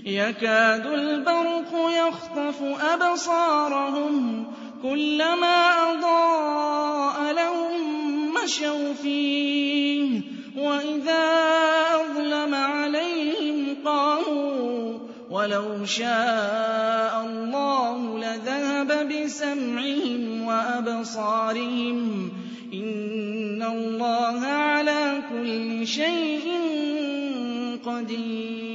يَكَادُ الْبَرْقُ يَخْطَفُ أَبْصَارَهُمْ كُلَّمَا أَضَاءَ لَهُم مَّشَوْا فِيهِ وَإِذَا أَظْلَمَ عَلَيْهِمْ قَامُوا وَلَوْ شَاءَ اللَّهُ لَذَهَبَ بِسَمْعِهِمْ وَأَبْصَارِهِمْ ۚ إِنَّ اللَّهَ عَلَىٰ كُلِّ شَيْءٍ قَدِيرٌ